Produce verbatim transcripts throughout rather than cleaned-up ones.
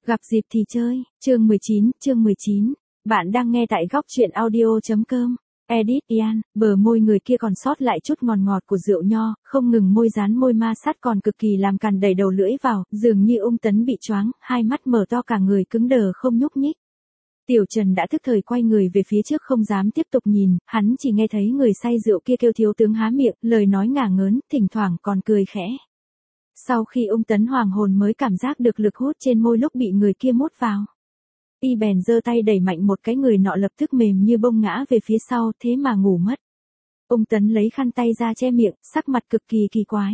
Gặp dịp thì chơi, chương mười chín, chương mười chín. Bạn đang nghe tại góc truyện audio.com. Edit Ian, bờ môi người kia còn sót lại chút ngọt ngọt của rượu nho, không ngừng môi dán môi ma sát còn cực kỳ làm càn đầy đầu lưỡi vào, dường như ung tấn bị choáng, hai mắt mở to cả người cứng đờ không nhúc nhích. Tiểu Trần đã thức thời quay người về phía trước không dám tiếp tục nhìn, hắn chỉ nghe thấy người say rượu kia kêu thiếu tướng há miệng, lời nói ngả ngớn, thỉnh thoảng còn cười khẽ. Sau khi ung tấn hoàng hồn mới cảm giác được lực hút trên môi lúc bị người kia mút vào. Y bèn giơ tay đẩy mạnh một cái, người nọ lập tức mềm như bông ngã về phía sau, thế mà ngủ mất. Ung tấn lấy khăn tay ra che miệng, sắc mặt cực kỳ kỳ quái.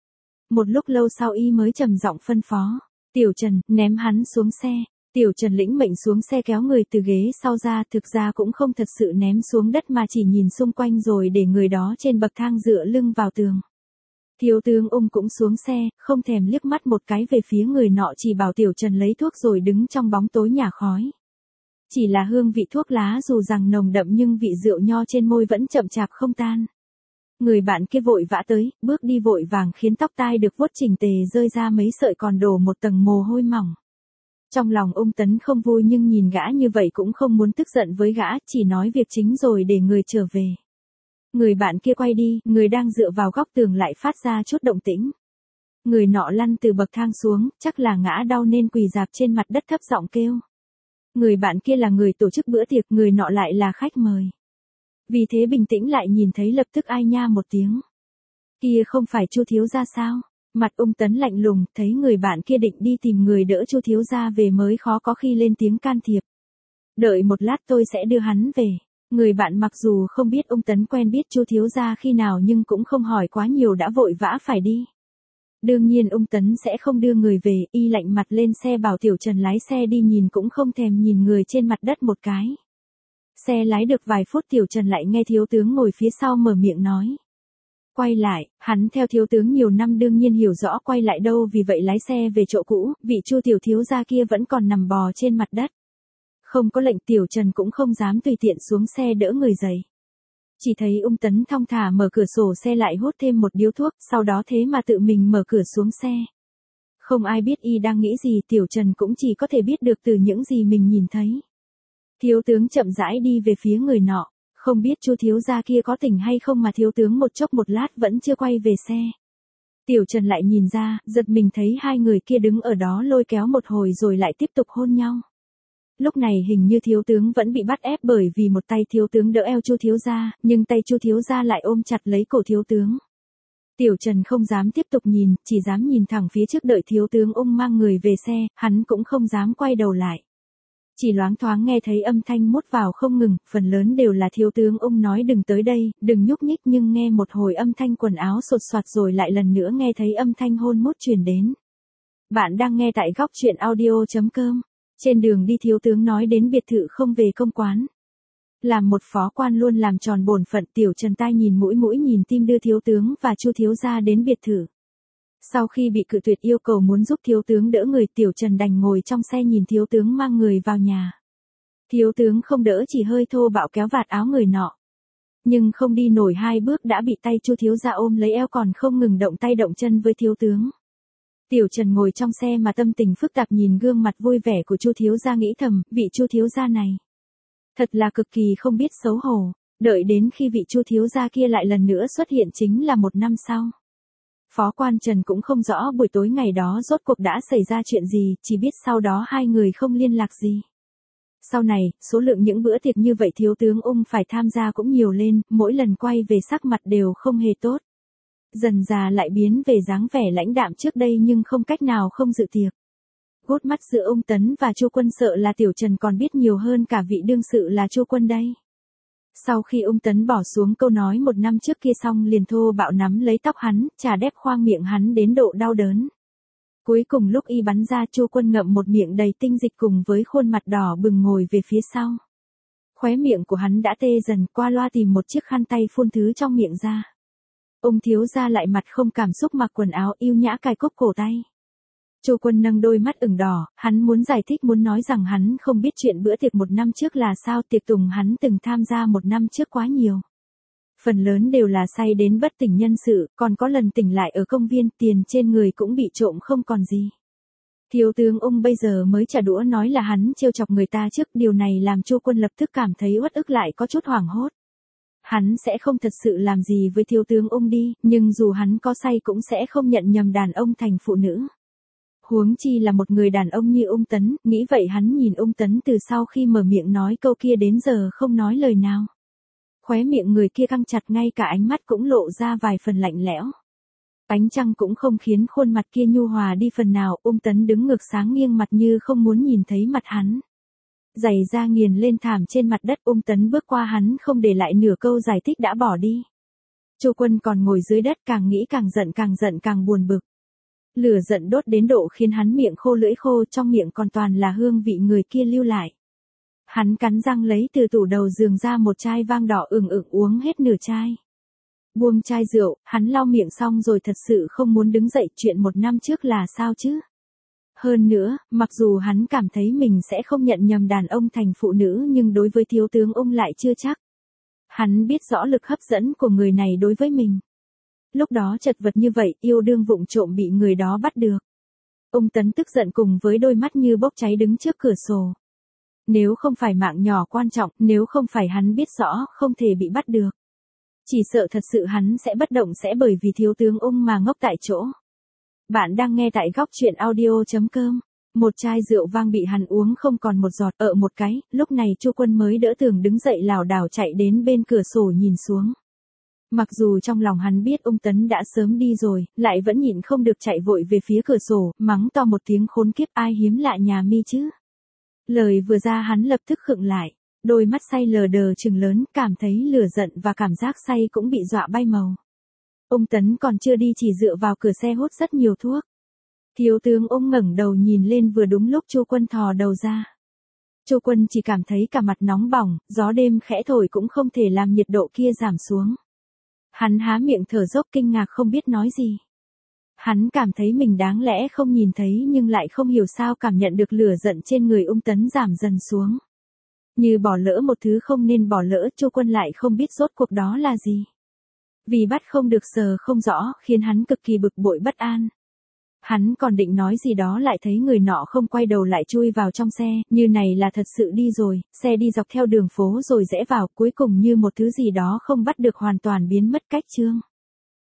Một lúc lâu sau y mới trầm giọng phân phó. Tiểu Trần, ném hắn xuống xe. Tiểu Trần lĩnh mệnh xuống xe kéo người từ ghế sau ra, thực ra cũng không thật sự ném xuống đất mà chỉ nhìn xung quanh rồi để người đó trên bậc thang dựa lưng vào tường. Thiếu tướng Ung cũng xuống xe, không thèm liếc mắt một cái về phía người nọ, chỉ bảo Tiểu Trần lấy thuốc rồi đứng trong bóng tối nhả khói. Chỉ là hương vị thuốc lá dù rằng nồng đậm nhưng vị rượu nho trên môi vẫn chậm chạp không tan. Người bạn kia vội vã tới, bước đi vội vàng khiến tóc tai được vuốt chỉnh tề rơi ra mấy sợi còn đổ một tầng mồ hôi mỏng. Trong lòng Ung Tấn không vui nhưng nhìn gã như vậy cũng không muốn tức giận với gã, chỉ nói việc chính rồi để người trở về. Người bạn kia quay đi, người đang dựa vào góc tường lại phát ra chút động tĩnh. Người nọ lăn từ bậc thang xuống, chắc là ngã đau nên quỳ rạp trên mặt đất thấp giọng kêu. Người bạn kia là người tổ chức bữa tiệc, người nọ lại là khách mời. Vì thế bình tĩnh lại nhìn thấy lập tức ai nha một tiếng. Kia không phải Chu thiếu gia sao? Mặt Ung Tấn lạnh lùng, thấy người bạn kia định đi tìm người đỡ Chu thiếu gia về mới khó có khi lên tiếng can thiệp. Đợi một lát tôi sẽ đưa hắn về. Người bạn mặc dù không biết Ung Tấn quen biết Chu thiếu gia khi nào nhưng cũng không hỏi quá nhiều đã vội vã phải đi. Đương nhiên Ung Tấn sẽ không đưa người về, y lạnh mặt lên xe bảo Tiểu Trần lái xe đi, nhìn cũng không thèm nhìn người trên mặt đất một cái. Xe lái được vài phút Tiểu Trần lại nghe thiếu tướng ngồi phía sau mở miệng nói. Quay lại, hắn theo thiếu tướng nhiều năm đương nhiên hiểu rõ quay lại đâu, vì vậy lái xe về chỗ cũ, vị Chu tiểu thiếu gia kia vẫn còn nằm bò trên mặt đất. Không có lệnh Tiểu Trần cũng không dám tùy tiện xuống xe đỡ người dậy. Chỉ thấy Ung Tấn thong thả mở cửa sổ xe lại hút thêm một điếu thuốc, sau đó thế mà tự mình mở cửa xuống xe. Không ai biết y đang nghĩ gì, Tiểu Trần cũng chỉ có thể biết được từ những gì mình nhìn thấy. Thiếu tướng chậm rãi đi về phía người nọ, không biết Chu thiếu gia kia có tỉnh hay không mà thiếu tướng một chốc một lát vẫn chưa quay về xe. Tiểu Trần lại nhìn ra, giật mình thấy hai người kia đứng ở đó lôi kéo một hồi rồi lại tiếp tục hôn nhau. Lúc này hình như thiếu tướng vẫn bị bắt ép bởi vì một tay thiếu tướng đỡ eo Chu thiếu gia, nhưng tay Chu thiếu gia lại ôm chặt lấy cổ thiếu tướng. Tiểu Trần không dám tiếp tục nhìn, chỉ dám nhìn thẳng phía trước đợi thiếu tướng Ung mang người về xe, hắn cũng không dám quay đầu lại. Chỉ loáng thoáng nghe thấy âm thanh mút vào không ngừng, phần lớn đều là thiếu tướng Ung nói đừng tới đây, đừng nhúc nhích, nhưng nghe một hồi âm thanh quần áo sột soạt rồi lại lần nữa nghe thấy âm thanh hôn mút truyền đến. Bạn đang nghe tại góc truyện audio.com. Trên đường đi thiếu tướng nói đến biệt thự không về công quán. Làm một phó quan luôn làm tròn bổn phận, Tiểu Trần tai nhìn mũi mũi nhìn tim đưa thiếu tướng và Chu thiếu gia đến biệt thự. Sau khi bị cự tuyệt yêu cầu muốn giúp thiếu tướng đỡ người, Tiểu Trần đành ngồi trong xe nhìn thiếu tướng mang người vào nhà. Thiếu tướng không đỡ, chỉ hơi thô bạo kéo vạt áo người nọ. Nhưng không đi nổi hai bước đã bị tay Chu thiếu gia ôm lấy eo, còn không ngừng động tay động chân với thiếu tướng. Tiểu Trần ngồi trong xe mà tâm tình phức tạp nhìn gương mặt vui vẻ của Chu thiếu gia, nghĩ thầm, vị Chu thiếu gia này thật là cực kỳ không biết xấu hổ. Đợi đến khi vị Chu thiếu gia kia lại lần nữa xuất hiện chính là một năm sau. Phó quan Trần cũng không rõ buổi tối ngày đó rốt cuộc đã xảy ra chuyện gì, chỉ biết sau đó hai người không liên lạc gì. Sau này, số lượng những bữa tiệc như vậy thiếu tướng Ung phải tham gia cũng nhiều lên, mỗi lần quay về sắc mặt đều không hề tốt. Dần già lại biến về dáng vẻ lãnh đạm trước đây nhưng không cách nào không dự tiệc. Gút mắt giữa Ung Tấn và Chu Quân sợ là Tiểu Trần còn biết nhiều hơn cả vị đương sự là Chu Quân đây. Sau khi Ung Tấn bỏ xuống câu nói một năm trước kia xong liền thô bạo nắm lấy tóc hắn, chà đép khoang miệng hắn đến độ đau đớn. Cuối cùng lúc y bắn ra, Chu Quân ngậm một miệng đầy tinh dịch cùng với khuôn mặt đỏ bừng ngồi về phía sau. Khóe miệng của hắn đã tê dần, qua loa tìm một chiếc khăn tay phun thứ trong miệng ra. Ung thiếu gia lại mặt không cảm xúc mặc quần áo yêu nhã cài cúc cổ tay. Chu Quân nâng đôi mắt ửng đỏ, hắn muốn giải thích, muốn nói rằng hắn không biết chuyện bữa tiệc một năm trước là sao, tiệc tùng hắn từng tham gia một năm trước quá nhiều. Phần lớn đều là say đến bất tỉnh nhân sự, còn có lần tỉnh lại ở công viên, tiền trên người cũng bị trộm không còn gì. Thiếu tướng Ung bây giờ mới trả đũa nói là hắn trêu chọc người ta trước, điều này làm Chu Quân lập tức cảm thấy uất ức lại có chút hoảng hốt. Hắn sẽ không thật sự làm gì với thiếu tướng Ung đi, nhưng dù hắn có say cũng sẽ không nhận nhầm đàn ông thành phụ nữ. Huống chi là một người đàn ông như Ung Tấn, nghĩ vậy hắn nhìn Ung Tấn từ sau khi mở miệng nói câu kia đến giờ không nói lời nào. Khóe miệng người kia căng chặt, ngay cả ánh mắt cũng lộ ra vài phần lạnh lẽo. Ánh trăng cũng không khiến khuôn mặt kia nhu hòa đi phần nào, Ung Tấn đứng ngược sáng nghiêng mặt như không muốn nhìn thấy mặt hắn. Giày da nghiền lên thảm trên mặt đất, Ung Tấn bước qua hắn không để lại nửa câu giải thích đã bỏ đi. Chu Quân còn ngồi dưới đất, càng nghĩ càng giận, càng giận càng buồn bực. Lửa giận đốt đến độ khiến hắn miệng khô lưỡi khô, trong miệng còn toàn là hương vị người kia lưu lại. Hắn cắn răng lấy từ tủ đầu giường ra một chai vang đỏ ửng ửng uống hết nửa chai. Buông chai rượu, hắn lau miệng xong rồi thật sự không muốn đứng dậy, chuyện một năm trước là sao chứ? Hơn nữa, mặc dù hắn cảm thấy mình sẽ không nhận nhầm đàn ông thành phụ nữ nhưng đối với thiếu tướng Ung lại chưa chắc. Hắn biết rõ lực hấp dẫn của người này đối với mình. Lúc đó chật vật như vậy, yêu đương vụng trộm bị người đó bắt được. Ung Tấn tức giận cùng với đôi mắt như bốc cháy đứng trước cửa sổ. Nếu không phải mạng nhỏ quan trọng, nếu không phải hắn biết rõ không thể bị bắt được. Chỉ sợ thật sự hắn sẽ bất động, sẽ bởi vì thiếu tướng Ung mà ngốc tại chỗ. Bạn đang nghe tại góc truyện audio chấm com. Một chai rượu vang bị hắn uống không còn một giọt, ở một cái, lúc này Chu Quân mới đỡ tường đứng dậy lảo đảo chạy đến bên cửa sổ nhìn xuống. Mặc dù trong lòng hắn biết Ung Tấn đã sớm đi rồi, lại vẫn nhịn không được chạy vội về phía cửa sổ, mắng to một tiếng khốn kiếp, ai hiếm lạ nhà mi chứ. Lời vừa ra hắn lập tức khựng lại, đôi mắt say lờ đờ trừng lớn, cảm thấy lửa giận và cảm giác say cũng bị dọa bay màu. Ung Tấn còn chưa đi chỉ dựa vào cửa xe hút rất nhiều thuốc. Thiếu tướng Ung ngẩng đầu nhìn lên vừa đúng lúc Chu Quân thò đầu ra. Chu Quân chỉ cảm thấy cả mặt nóng bỏng, gió đêm khẽ thổi cũng không thể làm nhiệt độ kia giảm xuống. Hắn há miệng thở dốc kinh ngạc không biết nói gì. Hắn cảm thấy mình đáng lẽ không nhìn thấy nhưng lại không hiểu sao cảm nhận được lửa giận trên người Ung Tấn giảm dần xuống. Như bỏ lỡ một thứ không nên bỏ lỡ, Chu Quân lại không biết rốt cuộc đó là gì. Vì bắt không được sờ không rõ, khiến hắn cực kỳ bực bội bất an. Hắn còn định nói gì đó lại thấy người nọ không quay đầu lại chui vào trong xe, như này là thật sự đi rồi, xe đi dọc theo đường phố rồi rẽ vào, cuối cùng như một thứ gì đó không bắt được hoàn toàn biến mất cách chương.